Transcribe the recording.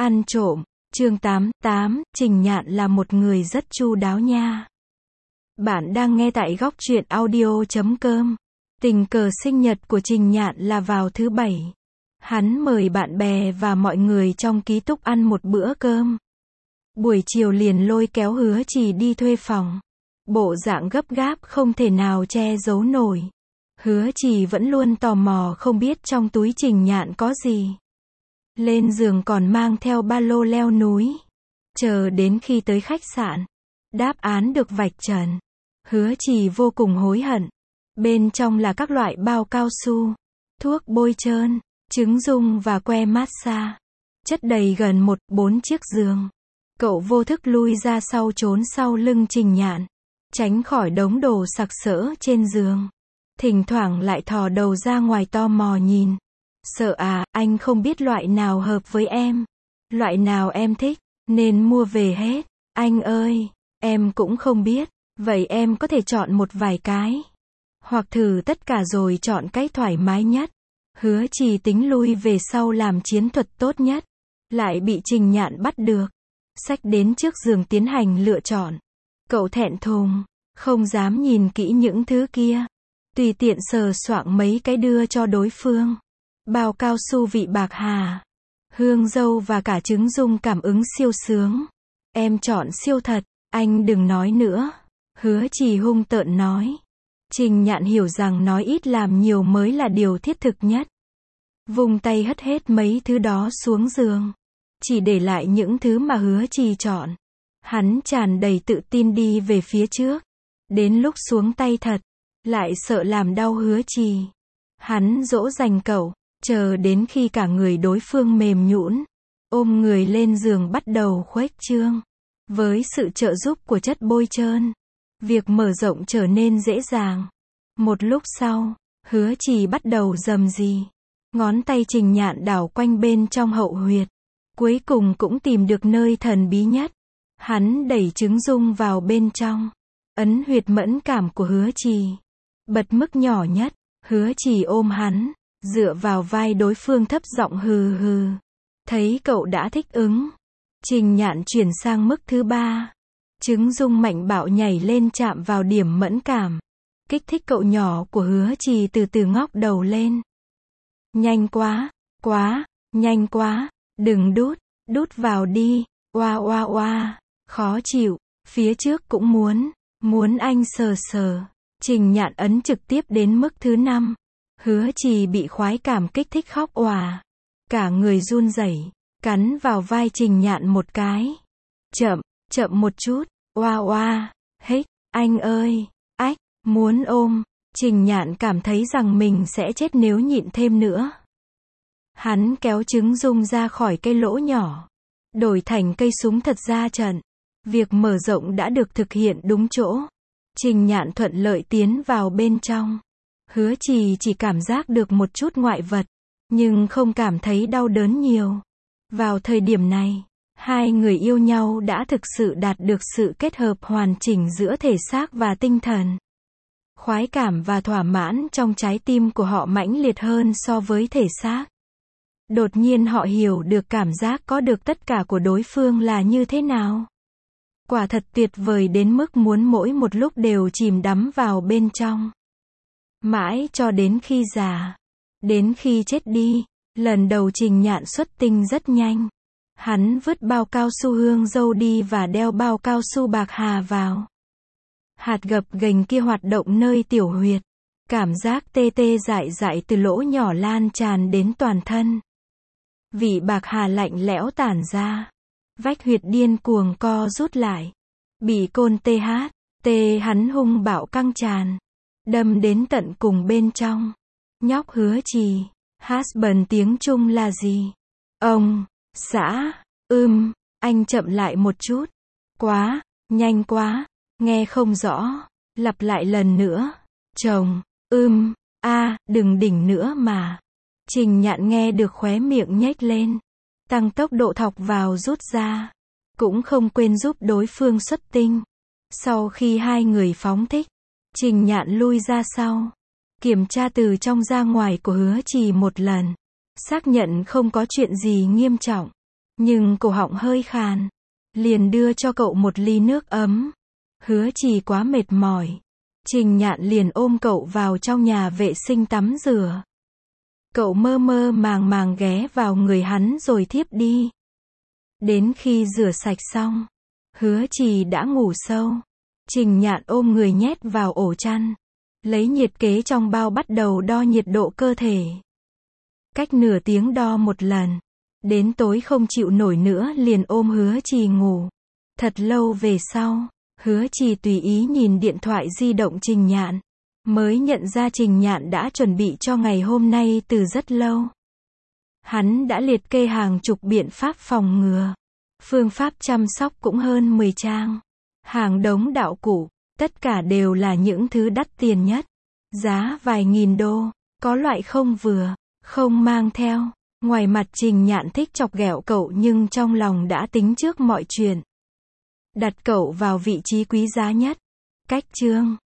Ăn trộm, chương 88, Trình Nhạn là một người rất chu đáo nha. Bạn đang nghe tại góc truyện audio.com. Tình cờ sinh nhật của Trình Nhạn là vào thứ Bảy. Hắn mời bạn bè và mọi người trong ký túc ăn một bữa cơm. Buổi chiều liền lôi kéo Hứa Trì đi thuê phòng. Bộ dạng gấp gáp không thể nào che giấu nổi. Hứa Trì vẫn luôn tò mò không biết trong túi Trình Nhạn có gì. Lên giường còn mang theo ba lô leo núi. Chờ đến khi tới khách sạn, đáp án được vạch trần. Hứa Trì vô cùng hối hận. Bên trong là các loại bao cao su, thuốc bôi trơn, trứng dung và que massage. Chất đầy gần 1-4 chiếc giường. Cậu vô thức lui ra sau trốn sau lưng Trình Nhạn, tránh khỏi đống đồ sặc sỡ trên giường. Thỉnh thoảng lại thò đầu ra ngoài tò mò nhìn. Sợ à, anh không biết loại nào hợp với em. Loại nào em thích, nên mua về hết. Anh ơi, em cũng không biết. Vậy em có thể chọn một vài cái. Hoặc thử tất cả rồi chọn cái thoải mái nhất. Hứa Trì tính lui về sau làm chiến thuật tốt nhất. Lại bị Trình Nhạn bắt được. Xách đến trước giường tiến hành lựa chọn. Cậu thẹn thùng, không dám nhìn kỹ những thứ kia. Tùy tiện sờ soạng mấy cái đưa cho đối phương. Bao cao su vị bạc hà, hương dâu và cả trứng dung cảm ứng siêu sướng. Em chọn siêu thật, anh đừng nói nữa. Hứa Trì hung tợn nói. Trình Nhạn hiểu rằng nói ít làm nhiều mới là điều thiết thực nhất. Vung tay hất hết mấy thứ đó xuống giường. Chỉ để lại những thứ mà Hứa Trì chọn. Hắn tràn đầy tự tin đi về phía trước. Đến lúc xuống tay thật, lại sợ làm đau Hứa Trì. Hắn dỗ dành cậu. Chờ đến khi cả người đối phương mềm nhũn, ôm người lên giường bắt đầu khuếch trương. Với sự trợ giúp của chất bôi trơn, việc mở rộng trở nên dễ dàng. Một lúc sau, Hứa Trì bắt đầu rầm rì. Ngón tay Trình Nhạn đảo quanh bên trong hậu huyệt. Cuối cùng cũng tìm được nơi thần bí nhất. Hắn đẩy trứng dung vào bên trong. Ấn huyệt mẫn cảm của Hứa Trì. Bật mức nhỏ nhất, Hứa Trì ôm hắn. Dựa vào vai đối phương thấp giọng hừ hừ. Thấy cậu đã thích ứng. Trình Nhạn chuyển sang mức thứ 3. Trứng dung mạnh bạo nhảy lên chạm vào điểm mẫn cảm. Kích thích cậu nhỏ của Hứa Trì từ từ ngóc đầu lên. Nhanh quá, nhanh quá, đừng đút vào đi, oa oa oa, khó chịu, phía trước cũng muốn anh sờ sờ. Trình Nhạn ấn trực tiếp đến mức thứ 5. Hứa Trì bị khoái cảm kích thích khóc òa. Cả người run rẩy, cắn vào vai Trình Nhạn một cái. Chậm một chút, oa oa, hích, anh ơi, ách, muốn ôm. Trình Nhạn cảm thấy rằng mình sẽ chết nếu nhịn thêm nữa. Hắn kéo trứng dung ra khỏi cái lỗ nhỏ. Đổi thành cây súng thật ra trận. Việc mở rộng đã được thực hiện đúng chỗ. Trình Nhạn thuận lợi tiến vào bên trong. Hứa Trì chỉ cảm giác được một chút ngoại vật, nhưng không cảm thấy đau đớn nhiều. Vào thời điểm này, hai người yêu nhau đã thực sự đạt được sự kết hợp hoàn chỉnh giữa thể xác và tinh thần. Khoái cảm và thỏa mãn trong trái tim của họ mãnh liệt hơn so với thể xác. Đột nhiên họ hiểu được cảm giác có được tất cả của đối phương là như thế nào. Quả thật tuyệt vời đến mức muốn mỗi một lúc đều chìm đắm vào bên trong. Mãi cho đến khi già. Đến khi chết đi. Lần đầu Trình Nhạn xuất tinh rất nhanh. Hắn vứt bao cao su hương dâu đi và đeo bao cao su bạc hà vào. Hạt gập ghềnh kia hoạt động nơi tiểu huyệt. Cảm giác tê tê dại dại từ lỗ nhỏ lan tràn đến toàn thân. Vị bạc hà lạnh lẽo tản ra. Vách huyệt điên cuồng co rút lại. Bị côn tê hắn hung bạo căng tràn. Đâm đến tận cùng bên trong. Nhóc Hứa Trì. Husband tiếng Trung là gì? Ông, xã, anh chậm lại một chút. Quá, nhanh quá, nghe không rõ. Lặp lại lần nữa. Chồng, đừng đỉnh nữa mà. Trình Nhạn nghe được khóe miệng nhếch lên. Tăng tốc độ thọc vào rút ra. Cũng không quên giúp đối phương xuất tinh. Sau khi hai người phóng thích, Trình Nhạn lui ra sau. Kiểm tra từ trong ra ngoài của Hứa Trì một lần. Xác nhận không có chuyện gì nghiêm trọng. nhưng cổ họng hơi khàn. Liền đưa cho cậu một ly nước ấm. Hứa Trì quá mệt mỏi. Trình Nhạn liền ôm cậu vào trong nhà vệ sinh tắm rửa. Cậu mơ mơ màng màng ghé vào người hắn rồi thiếp đi. Đến khi rửa sạch xong, Hứa Trì đã ngủ sâu. Trình Nhạn ôm người nhét vào ổ chăn. Lấy nhiệt kế trong bao bắt đầu đo nhiệt độ cơ thể. Cách nửa tiếng đo một lần. Đến tối không chịu nổi nữa liền ôm Hứa Trì ngủ. Thật lâu về sau, Hứa Trì tùy ý nhìn điện thoại di động Trình Nhạn. Mới nhận ra Trình Nhạn đã chuẩn bị cho ngày hôm nay từ rất lâu. Hắn đã liệt kê hàng chục biện pháp phòng ngừa. Phương pháp chăm sóc cũng hơn 10 trang. Hàng đống đạo cụ, tất cả đều là những thứ đắt tiền nhất. Giá vài nghìn đô, có loại không vừa, không mang theo. Ngoài mặt Trình Nhạn thích chọc ghẹo cậu nhưng trong lòng đã tính trước mọi chuyện. Đặt cậu vào vị trí quý giá nhất. Cách chương